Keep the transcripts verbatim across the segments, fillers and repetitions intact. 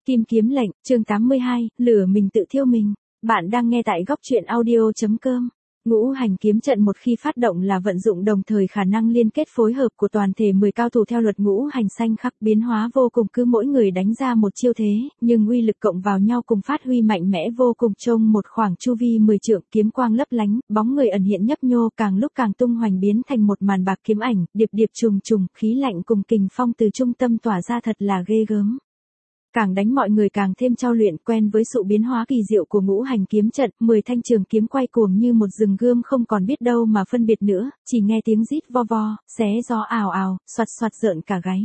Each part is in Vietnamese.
Kim kiếm lệnh, chương tám mươi hai, lửa mình tự thiêu mình. Bạn đang nghe tại góc truyện audio.com. Ngũ hành kiếm trận một khi phát động là vận dụng đồng thời khả năng liên kết phối hợp của toàn thể mười cao thủ theo luật ngũ hành xanh khắc biến hóa vô cùng, cứ mỗi người đánh ra một chiêu thế, nhưng uy lực cộng vào nhau cùng phát huy mạnh mẽ vô cùng. Trong một khoảng chu vi mười trượng, kiếm quang lấp lánh, bóng người ẩn hiện nhấp nhô, càng lúc càng tung hoành biến thành một màn bạc kiếm ảnh, điệp điệp trùng trùng, khí lạnh cùng kình phong từ trung tâm tỏa ra thật là ghê gớm. Càng đánh mọi người càng thêm trau luyện quen với sự biến hóa kỳ diệu của ngũ hành kiếm trận, mười thanh trường kiếm quay cuồng như một rừng gươm không còn biết đâu mà phân biệt nữa, chỉ nghe tiếng rít vo vo, xé gió ào ào, xoạt xoạt rợn cả gáy.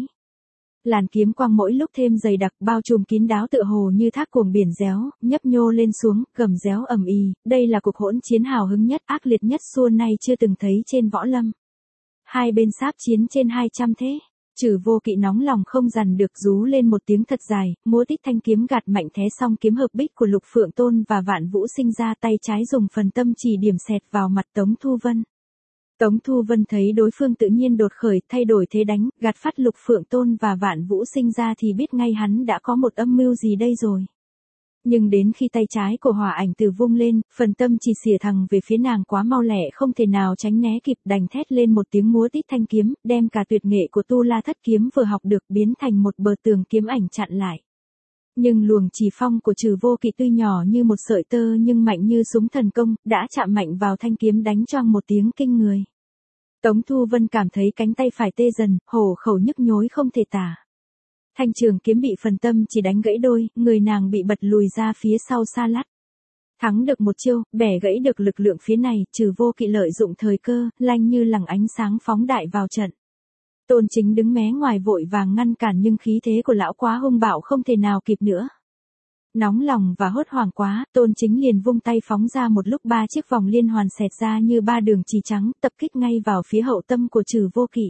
Làn kiếm quang mỗi lúc thêm dày đặc, bao trùm kín đáo tựa hồ như thác cuồng biển réo, nhấp nhô lên xuống, gầm réo ầm ì, đây là cuộc hỗn chiến hào hứng nhất, ác liệt nhất xưa nay chưa từng thấy trên võ lâm. Hai bên sáp chiến trên hai trăm thế. Trừ Vô Kỵ nóng lòng không dằn được rú lên một tiếng thật dài, múa tích thanh kiếm gạt mạnh thế xong kiếm hợp bích của Lục Phượng Tôn và Vạn Vũ sinh ra, tay trái dùng phần tâm chỉ điểm xẹt vào mặt Tống Thu Vân. Tống Thu Vân thấy đối phương tự nhiên đột khởi, thay đổi thế đánh, gạt phát Lục Phượng Tôn và Vạn Vũ sinh ra thì biết ngay hắn đã có một âm mưu gì đây rồi. Nhưng đến khi tay trái của Hỏa Ảnh Tử vung lên, phần tâm chỉ xỉa thẳng về phía nàng quá mau lẹ không thể nào tránh né kịp, đành thét lên một tiếng múa tít thanh kiếm, đem cả tuyệt nghệ của Tu La Thất Kiếm vừa học được biến thành một bờ tường kiếm ảnh chặn lại. Nhưng luồng chỉ phong của Trừ Vô Kỵ tuy nhỏ như một sợi tơ nhưng mạnh như súng thần công, đã chạm mạnh vào thanh kiếm đánh choang một tiếng kinh người. Tống Thu Vân cảm thấy cánh tay phải tê dần, hổ khẩu nhức nhối không thể tả. Thanh trường kiếm bị phần tâm chỉ đánh gãy đôi, người nàng bị bật lùi ra phía sau xa lắc. Thắng được một chiêu, bẻ gãy được lực lượng phía này, Trừ Vô Kỵ lợi dụng thời cơ, lanh như lằng ánh sáng phóng đại vào trận. Tôn Chính đứng mé ngoài vội vàng ngăn cản nhưng khí thế của lão quá hung bạo không thể nào kịp nữa. Nóng lòng và hốt hoảng quá, Tôn Chính liền vung tay phóng ra một lúc ba chiếc vòng liên hoàn xẹt ra như ba đường chỉ trắng, tập kích ngay vào phía hậu tâm của Trừ Vô Kỵ.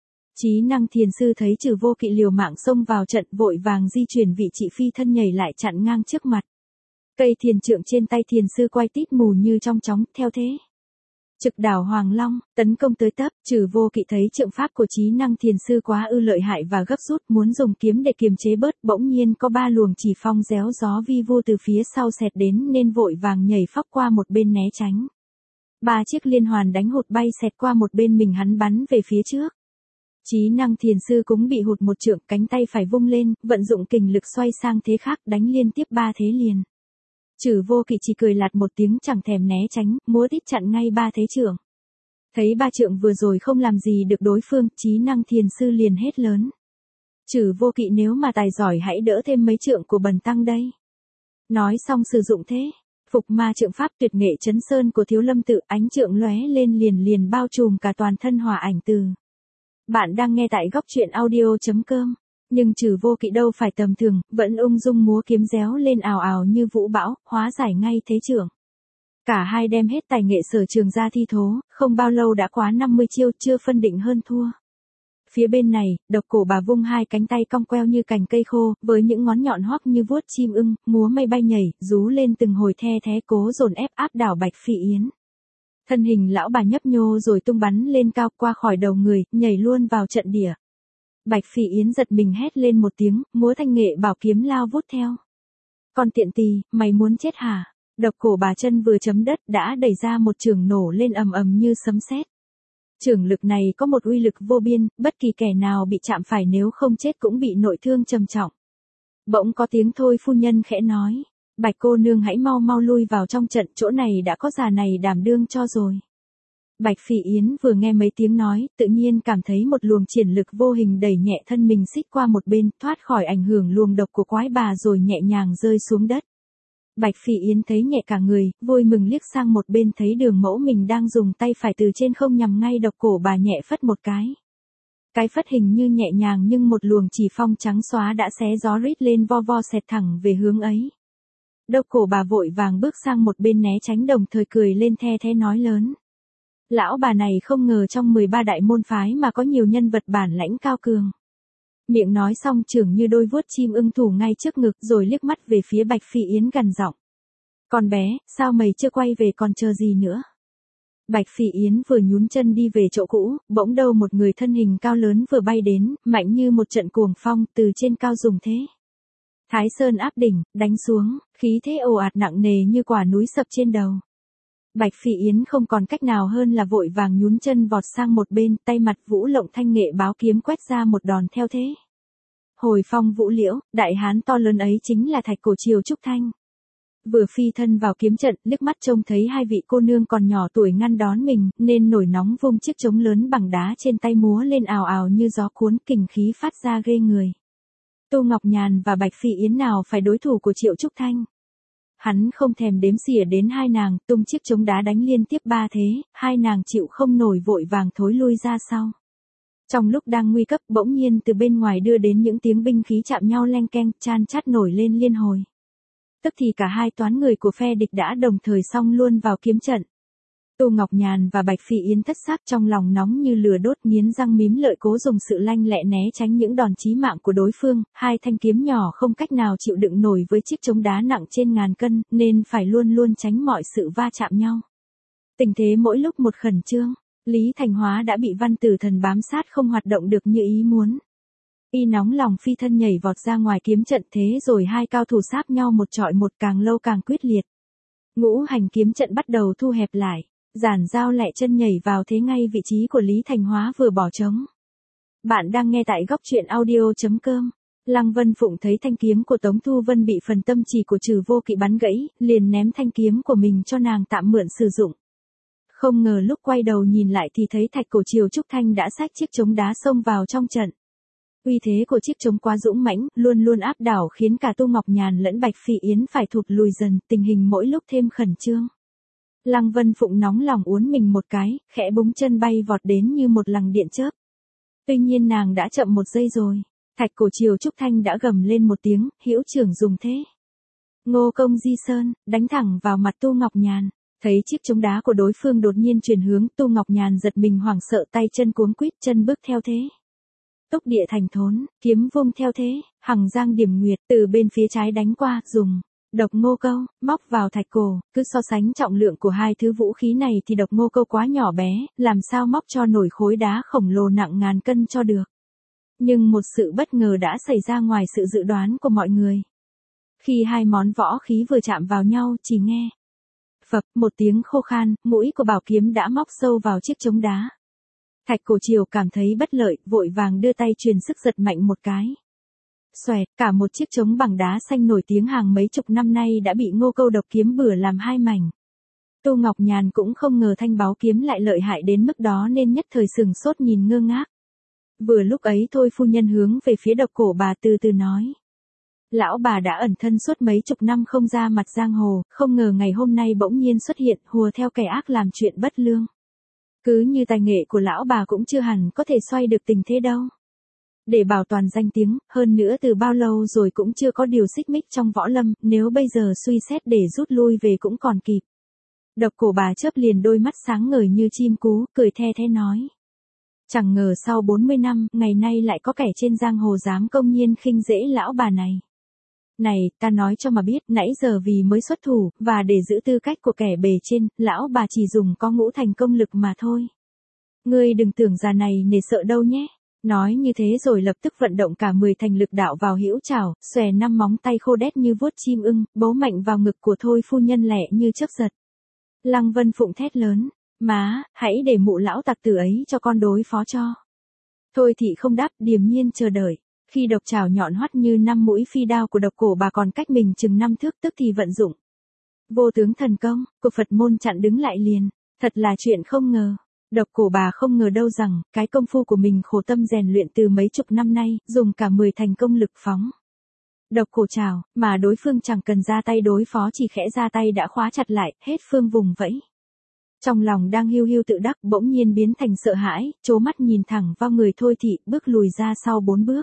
Chí Năng Thiền Sư thấy Trừ Vô Kỵ liều mạng xông vào trận, vội vàng di chuyển vị trí phi thân nhảy lại chặn ngang trước mặt. Cây thiền trượng trên tay Thiền Sư quay tít mù như trong chóng, theo thế. Trực đảo Hoàng Long, tấn công tới tấp, Trừ Vô Kỵ thấy trượng pháp của Chí Năng Thiền Sư quá ư lợi hại và gấp rút, muốn dùng kiếm để kiềm chế bớt, bỗng nhiên có ba luồng chỉ phong réo gió vi vu từ phía sau xẹt đến nên vội vàng nhảy phóc qua một bên né tránh. Ba chiếc liên hoàn đánh hụt bay xẹt qua một bên mình hắn bắn về phía trước. Chí Năng Thiền Sư cũng bị hụt một trượng, cánh tay phải vung lên, vận dụng kình lực xoay sang thế khác, đánh liên tiếp ba thế liền. Trừ Vô Kỵ chỉ cười lạt một tiếng chẳng thèm né tránh, múa tít chặn ngay ba thế trượng. Thấy ba trượng vừa rồi không làm gì được đối phương, Chí Năng Thiền Sư liền hét lớn. Trừ Vô Kỵ nếu mà tài giỏi hãy đỡ thêm mấy trượng của bần tăng đây. Nói xong sử dụng thế. Phục ma trượng pháp tuyệt nghệ chấn sơn của Thiếu Lâm Tự, ánh trượng lóe lên liền liền bao trùm cả toàn thân Hỏa Ảnh Tử. Bạn đang nghe tại góc truyện audio.com. Nhưng Trừ Vô Kỵ đâu phải tầm thường, vẫn ung dung múa kiếm réo lên ào ào như vũ bão, hóa giải ngay thế trưởng. Cả hai đem hết tài nghệ sở trường ra thi thố, không bao lâu đã quá năm mươi chiêu, chưa phân định hơn thua. Phía bên này, Độc Cổ Bà vung hai cánh tay cong queo như cành cây khô, với những ngón nhọn hoắc như vuốt chim ưng, múa mây bay nhảy, rú lên từng hồi the thé cố dồn ép áp đảo Bạch Phỉ Yến. Thân hình lão bà nhấp nhô rồi tung bắn lên cao qua khỏi đầu người, nhảy luôn vào trận địa. Bạch Phỉ Yến giật mình hét lên một tiếng, múa thanh nghệ bảo kiếm lao vút theo. Con tiện tỳ, mày muốn chết hả? Độc Cổ Bà chân vừa chấm đất đã đẩy ra một chưởng nổ lên ầm ầm như sấm sét. Chưởng lực này có một uy lực vô biên, bất kỳ kẻ nào bị chạm phải nếu không chết cũng bị nội thương trầm trọng. Bỗng có tiếng Thôi phu nhân khẽ nói. Bạch cô nương hãy mau mau lui vào trong trận, chỗ này đã có già này đảm đương cho rồi. Bạch Phỉ Yến vừa nghe mấy tiếng nói, tự nhiên cảm thấy một luồng triển lực vô hình đẩy nhẹ thân mình xích qua một bên, thoát khỏi ảnh hưởng luồng độc của quái bà rồi nhẹ nhàng rơi xuống đất. Bạch Phỉ Yến thấy nhẹ cả người, vui mừng liếc sang một bên thấy Đường Mẫu mình đang dùng tay phải từ trên không nhằm ngay Độc Cổ Bà nhẹ phất một cái. Cái phất hình như nhẹ nhàng nhưng một luồng chỉ phong trắng xóa đã xé gió rít lên vo vo xẹt thẳng về hướng ấy. Độc Cổ Bà vội vàng bước sang một bên né tránh đồng thời cười lên the thé nói lớn. Lão bà này không ngờ trong mười ba đại môn phái mà có nhiều nhân vật bản lãnh cao cường. Miệng nói xong chưởng như đôi vuốt chim ưng thủ ngay trước ngực rồi liếc mắt về phía Bạch Phỉ Yến gằn giọng. Con bé, sao mày chưa quay về còn chờ gì nữa? Bạch Phỉ Yến vừa nhún chân đi về chỗ cũ, bỗng đâu một người thân hình cao lớn vừa bay đến, mạnh như một trận cuồng phong từ trên cao dùng thế. Thái Sơn áp đỉnh, đánh xuống, khí thế ồ ạt nặng nề như quả núi sập trên đầu. Bạch Phi Yến không còn cách nào hơn là vội vàng nhún chân vọt sang một bên, tay mặt vũ lộng thanh nghệ báo kiếm quét ra một đòn theo thế. Hồi phong vũ liễu, đại hán to lớn ấy chính là Thạch Cổ Triều Trúc Thanh. Vừa phi thân vào kiếm trận, liếc mắt trông thấy hai vị cô nương còn nhỏ tuổi ngăn đón mình, nên nổi nóng vung chiếc trống lớn bằng đá trên tay múa lên ào ào như gió cuốn, kình khí phát ra ghê người. Tô Ngọc Nhàn và Bạch Phi Yến nào phải đối thủ của Triệu Trúc Thanh. Hắn không thèm đếm xỉa đến hai nàng, tung chiếc trống đá đánh liên tiếp ba thế, hai nàng chịu không nổi vội vàng thối lui ra sau. Trong lúc đang nguy cấp, bỗng nhiên từ bên ngoài đưa đến những tiếng binh khí chạm nhau leng keng, chan chát nổi lên liên hồi. Tức thì cả hai toán người của phe địch đã đồng thời xông luôn vào kiếm trận. Tô Ngọc Nhàn và Bạch Phi Yến thất xác trong lòng nóng như lửa đốt, nghiến răng mím lợi cố dùng sự lanh lẹ né tránh những đòn chí mạng của đối phương, hai thanh kiếm nhỏ không cách nào chịu đựng nổi với chiếc trống đá nặng trên ngàn cân, nên phải luôn luôn tránh mọi sự va chạm nhau. Tình thế mỗi lúc một khẩn trương, Lý Thành Hóa đã bị Văn Tử Thần bám sát không hoạt động được như ý muốn. Y nóng lòng phi thân nhảy vọt ra ngoài kiếm trận, thế rồi hai cao thủ sáp nhau một chọi một, càng lâu càng quyết liệt. Ngũ hành kiếm trận bắt đầu thu hẹp lại. Giản Giao lẹ chân nhảy vào thế ngay vị trí của Lý Thành Hóa vừa bỏ trống. Bạn đang nghe tại góc truyện audio chấm com. Lăng Vân Phụng thấy thanh kiếm của Tống Thu Vân bị phần tâm chỉ của Trừ Vô Kỵ bắn gãy, liền ném thanh kiếm của mình cho nàng tạm mượn sử dụng. Không ngờ lúc quay đầu nhìn lại thì thấy Thạch Cổ Triều Trúc Thanh đã xách chiếc trống đá xông vào trong trận. Uy thế của chiếc trống quá dũng mãnh, luôn luôn áp đảo khiến cả Tô Ngọc Nhàn lẫn Bạch Phi Yến phải thụt lùi dần, tình hình mỗi lúc thêm khẩn trương. Lăng Vân Phụng nóng lòng uốn mình một cái, khẽ búng chân bay vọt đến như một lằng điện chớp. Tuy nhiên nàng đã chậm một giây rồi. Thạch Cổ Triều Trúc Thanh đã gầm lên một tiếng, hữu trưởng dùng thế. Ngô Công Di Sơn, đánh thẳng vào mặt Tô Ngọc Nhàn. Thấy chiếc trống đá của đối phương đột nhiên chuyển hướng, Tô Ngọc Nhàn giật mình hoảng sợ, tay chân cuống quýt, chân bước theo thế. Túc địa thành thốn, kiếm vung theo thế, hằng giang điểm nguyệt, từ bên phía trái đánh qua, dùng độc ngô câu, móc vào thạch cổ, cứ so sánh trọng lượng của hai thứ vũ khí này thì độc ngô câu quá nhỏ bé, làm sao móc cho nổi khối đá khổng lồ nặng ngàn cân cho được. Nhưng một sự bất ngờ đã xảy ra ngoài sự dự đoán của mọi người. Khi hai món võ khí vừa chạm vào nhau, chỉ nghe phập một tiếng khô khan, mũi của bảo kiếm đã móc sâu vào chiếc trống đá. Thạch Cổ Triều cảm thấy bất lợi, vội vàng đưa tay truyền sức giật mạnh một cái. Xoẹt, cả một chiếc trống bằng đá xanh nổi tiếng hàng mấy chục năm nay đã bị Ngô Câu độc kiếm bừa làm hai mảnh. Tô Ngọc Nhàn cũng không ngờ thanh báo kiếm lại lợi hại đến mức đó nên nhất thời sừng sốt nhìn ngơ ngác. Vừa lúc ấy thôi phu nhân hướng về phía Độc Cổ Bà từ từ nói. Lão bà đã ẩn thân suốt mấy chục năm không ra mặt giang hồ, không ngờ ngày hôm nay bỗng nhiên xuất hiện, hùa theo kẻ ác làm chuyện bất lương. Cứ như tài nghệ của lão bà cũng chưa hẳn có thể xoay được tình thế đâu. Để bảo toàn danh tiếng, hơn nữa từ bao lâu rồi cũng chưa có điều xích mích trong võ lâm, nếu bây giờ suy xét để rút lui về cũng còn kịp. Độc Cổ Bà chớp liền đôi mắt sáng ngời như chim cú, cười the thế nói. Chẳng ngờ sau bốn mươi năm, ngày nay lại có kẻ trên giang hồ dám công nhiên khinh dễ lão bà này. Này, ta nói cho mà biết, nãy giờ vì mới xuất thủ, và để giữ tư cách của kẻ bề trên, lão bà chỉ dùng có ngũ thành công lực mà thôi. Ngươi đừng tưởng già này nể sợ đâu nhé. Nói như thế rồi lập tức vận động cả mười thành lực đạo vào hữu chảo, xòe năm móng tay khô đét như vuốt chim ưng, bấu mạnh vào ngực của thôi phu nhân lẹ như chớp giật. Lăng Vân Phụng thét lớn, má, hãy để mụ lão tặc tử ấy cho con đối phó cho. Thôi thì không đáp, điềm nhiên chờ đợi. Khi độc chảo nhọn hoắt như năm mũi phi đao của Độc Cổ Bà còn cách mình chừng năm thước, tức thì vận dụng vô tướng thần công của Phật môn chặn đứng lại liền. Thật là chuyện không ngờ. Độc Cổ Bà không ngờ đâu rằng, cái công phu của mình khổ tâm rèn luyện từ mấy chục năm nay, dùng cả mười thành công lực phóng độc cổ trảo, mà đối phương chẳng cần ra tay đối phó, chỉ khẽ ra tay đã khóa chặt lại, hết phương vùng vẫy. Trong lòng đang hiu hiu tự đắc, bỗng nhiên biến thành sợ hãi, trố mắt nhìn thẳng vào người Thôi Thị, bước lùi ra sau bốn bước.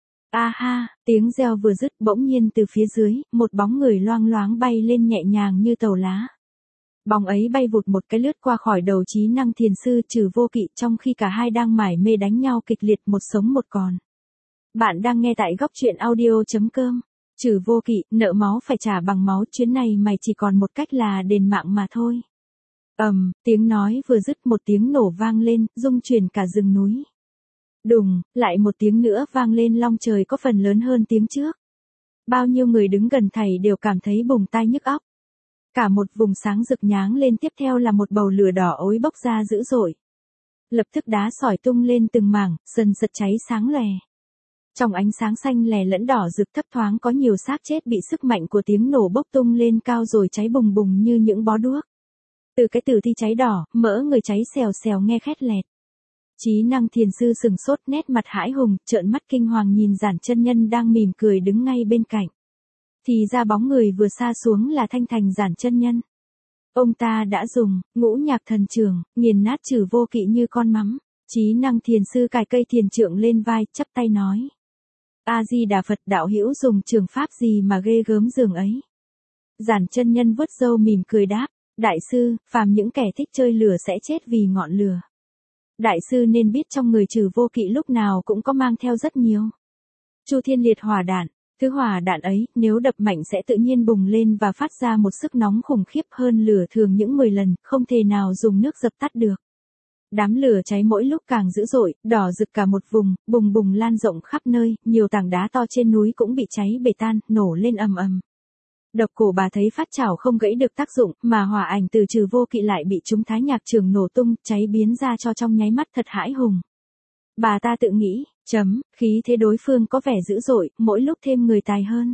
A ha, tiếng reo vừa dứt, bỗng nhiên từ phía dưới, một bóng người loang loáng bay lên nhẹ nhàng như tàu lá. Bóng ấy bay vụt một cái lướt qua khỏi đầu Trí Năng Thiền Sư Trừ Vô Kỵ, trong khi cả hai đang mải mê đánh nhau kịch liệt, một sống một còn. Bạn đang nghe tại góc truyện audio chấm com. Trừ Vô Kỵ, nợ máu phải trả bằng máu, chuyến này mày chỉ còn một cách là đền mạng mà thôi. Ầm, um, tiếng nói vừa dứt, một tiếng nổ vang lên, rung chuyển cả rừng núi. Đùng, lại một tiếng nữa vang lên, long trời có phần lớn hơn tiếng trước. Bao nhiêu người đứng gần thầy đều cảm thấy bùng tai nhức óc. Cả một vùng sáng rực nháng lên, tiếp theo là một bầu lửa đỏ ối bốc ra dữ dội. Lập tức đá sỏi tung lên từng mảng, dần dật cháy sáng lòe. Trong ánh sáng xanh lè lẫn đỏ rực thấp thoáng có nhiều xác chết bị sức mạnh của tiếng nổ bốc tung lên cao rồi cháy bùng bùng như những bó đuốc. Từ cái tử thi cháy đỏ, mỡ người cháy xèo xèo nghe khét lẹt. Trí Năng Thiền Sư sừng sốt, nét mặt hãi hùng, trợn mắt kinh hoàng nhìn Giản chân nhân đang mỉm cười đứng ngay bên cạnh. Thì ra bóng người vừa xa xuống là Thanh Thành Giản chân nhân. Ông ta đã dùng ngũ nhạc thần trường, nghiền nát trừ vô kỵ như con mắm. Trí Năng Thiền Sư cài cây thiền trượng lên vai, chắp tay nói. A-di-đà Phật, đạo hữu dùng trường pháp gì mà ghê gớm giường ấy? Giản chân nhân vuốt râu mỉm cười đáp. Đại sư, phàm những kẻ thích chơi lửa sẽ chết vì ngọn lửa. Đại sư nên biết trong người trừ vô kỵ lúc nào cũng có mang theo rất nhiều Chu Thiên Liệt hỏa đạn. Thứ hỏa đạn ấy, nếu đập mạnh sẽ tự nhiên bùng lên và phát ra một sức nóng khủng khiếp hơn lửa thường những mười lần, không thể nào dùng nước dập tắt được. Đám lửa cháy mỗi lúc càng dữ dội, đỏ rực cả một vùng, bùng bùng lan rộng khắp nơi, nhiều tảng đá to trên núi cũng bị cháy bể tan, nổ lên ầm ầm. Độc Cổ Bà thấy phát chảo không gãy được tác dụng, mà hỏa ảnh từ trừ vô kỵ lại bị chúng thái nhạc trường nổ tung, cháy biến ra cho trong nháy mắt thật hãi hùng. Bà ta tự nghĩ, chấm, khí thế đối phương có vẻ dữ dội, mỗi lúc thêm người tài hơn.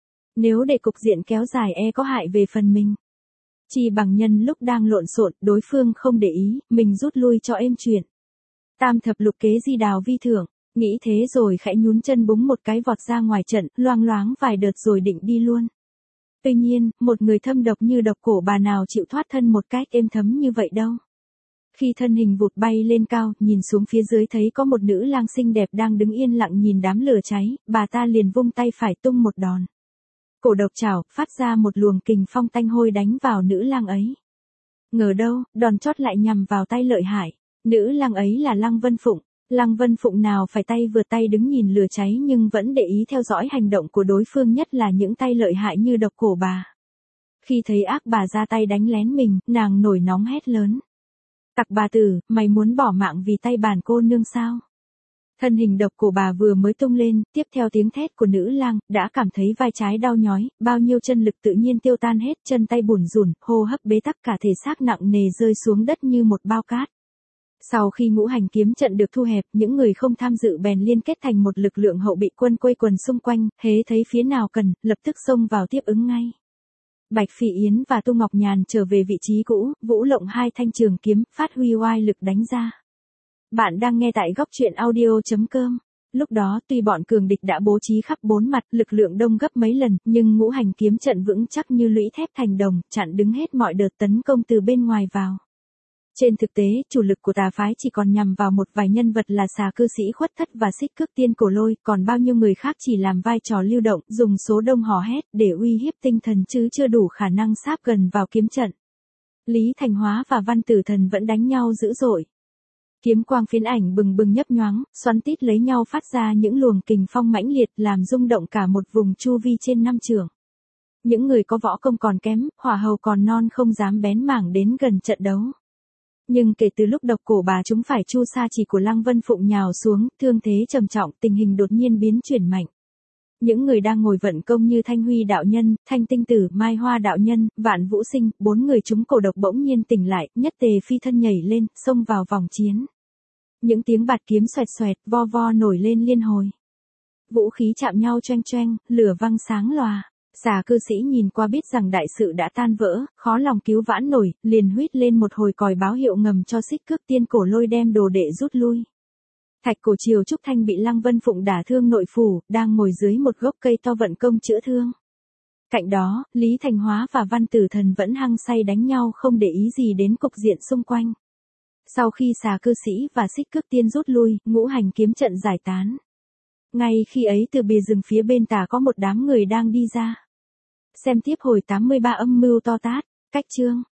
Nếu để cục diện kéo dài e có hại về phần mình. Chỉ bằng nhân lúc đang lộn xộn, đối phương không để ý, mình rút lui cho êm chuyện. Tam thập lục kế di đào vi thưởng, nghĩ thế rồi khẽ nhún chân búng một cái vọt ra ngoài trận, loang loáng vài đợt rồi định đi luôn. Tuy nhiên, một người thâm độc như Độc Cổ Bà nào chịu thoát thân một cách êm thấm như vậy đâu. Khi thân hình vụt bay lên cao, nhìn xuống phía dưới thấy có một nữ lang xinh đẹp đang đứng yên lặng nhìn đám lửa cháy, bà ta liền vung tay phải tung một đòn. Cổ độc chảo, phát ra một luồng kình phong tanh hôi đánh vào nữ lang ấy. Ngờ đâu, đòn chót lại nhằm vào tay lợi hại. Nữ lang ấy là Lăng Vân Phụng. Lăng Vân Phụng nào phải tay vừa tay đứng nhìn lửa cháy nhưng vẫn để ý theo dõi hành động của đối phương, nhất là những tay lợi hại như Độc Cổ Bà. Khi thấy ác bà ra tay đánh lén mình, nàng nổi nóng hét lớn. Tặc bà tử, mày muốn bỏ mạng vì tay bản cô nương sao? Thân hình Độc Cổ Bà vừa mới tung lên, tiếp theo tiếng thét của nữ lang, đã cảm thấy vai trái đau nhói, bao nhiêu chân lực tự nhiên tiêu tan hết, chân tay bủn rủn, hô hấp bế tắc, cả thể xác nặng nề rơi xuống đất như một bao cát. Sau khi ngũ hành kiếm trận được thu hẹp, những người không tham dự bèn liên kết thành một lực lượng hậu bị quân quây quần xung quanh, hễ thấy phía nào cần, lập tức xông vào tiếp ứng ngay. Bạch Phỉ Yến và Tu Ngọc Nhàn trở về vị trí cũ, vũ lộng hai thanh trường kiếm, phát huy oai lực đánh ra. Bạn đang nghe tại góc truyện audio chấm com. Lúc đó tuy bọn cường địch đã bố trí khắp bốn mặt, lực lượng đông gấp mấy lần, nhưng ngũ hành kiếm trận vững chắc như lũy thép thành đồng, chặn đứng hết mọi đợt tấn công từ bên ngoài vào. Trên thực tế, chủ lực của tà phái chỉ còn nhằm vào một vài nhân vật là Xà Cư Sĩ Khuất Thất và Xích Cước Tiên Cổ Lôi, còn bao nhiêu người khác chỉ làm vai trò lưu động, dùng số đông hò hét để uy hiếp tinh thần chứ chưa đủ khả năng sáp gần vào kiếm trận. Lý Thành Hóa và Văn Tử Thần vẫn đánh nhau dữ dội. Kiếm quang phiến ảnh bừng bừng nhấp nhoáng, xoắn tít lấy nhau phát ra những luồng kình phong mãnh liệt làm rung động cả một vùng chu vi trên năm trượng. Những người có võ công còn kém, hỏa hầu còn non không dám bén mảng đến gần trận đấu. Nhưng kể từ lúc Độc Cổ Bà chúng phải chu sa chỉ của Lăng Vân Phụng nhào xuống, thương thế trầm trọng, tình hình đột nhiên biến chuyển mạnh. Những người đang ngồi vận công như Thanh Huy đạo nhân, Thanh Tinh Tử, Mai Hoa đạo nhân, Vạn Vũ Sinh, bốn người chúng cổ độc bỗng nhiên tỉnh lại, nhất tề phi thân nhảy lên, xông vào vòng chiến. Những tiếng bạt kiếm xoẹt xoẹt, vo vo nổi lên liên hồi. Vũ khí chạm nhau choeng choeng, lửa văng sáng lòa. Xà Cư Sĩ nhìn qua biết rằng đại sự đã tan vỡ, khó lòng cứu vãn nổi, liền huýt lên một hồi còi báo hiệu ngầm cho Xích Cước Tiên Cổ Lôi đem đồ đệ rút lui. Thạch Cổ Triều Trúc Thanh bị Lăng Vân Phụng đả thương nội phủ, đang ngồi dưới một gốc cây to vận công chữa thương. Cạnh đó, Lý Thành Hóa và Văn Tử Thần vẫn hăng say đánh nhau không để ý gì đến cục diện xung quanh. Sau khi Xà Cư Sĩ và Xích Cước Tiên rút lui, ngũ hành kiếm trận giải tán. Ngay khi ấy từ bìa rừng phía bên tả có một đám người đang đi ra. Xem tiếp hồi tám mươi ba âm mưu to tát, cách chương.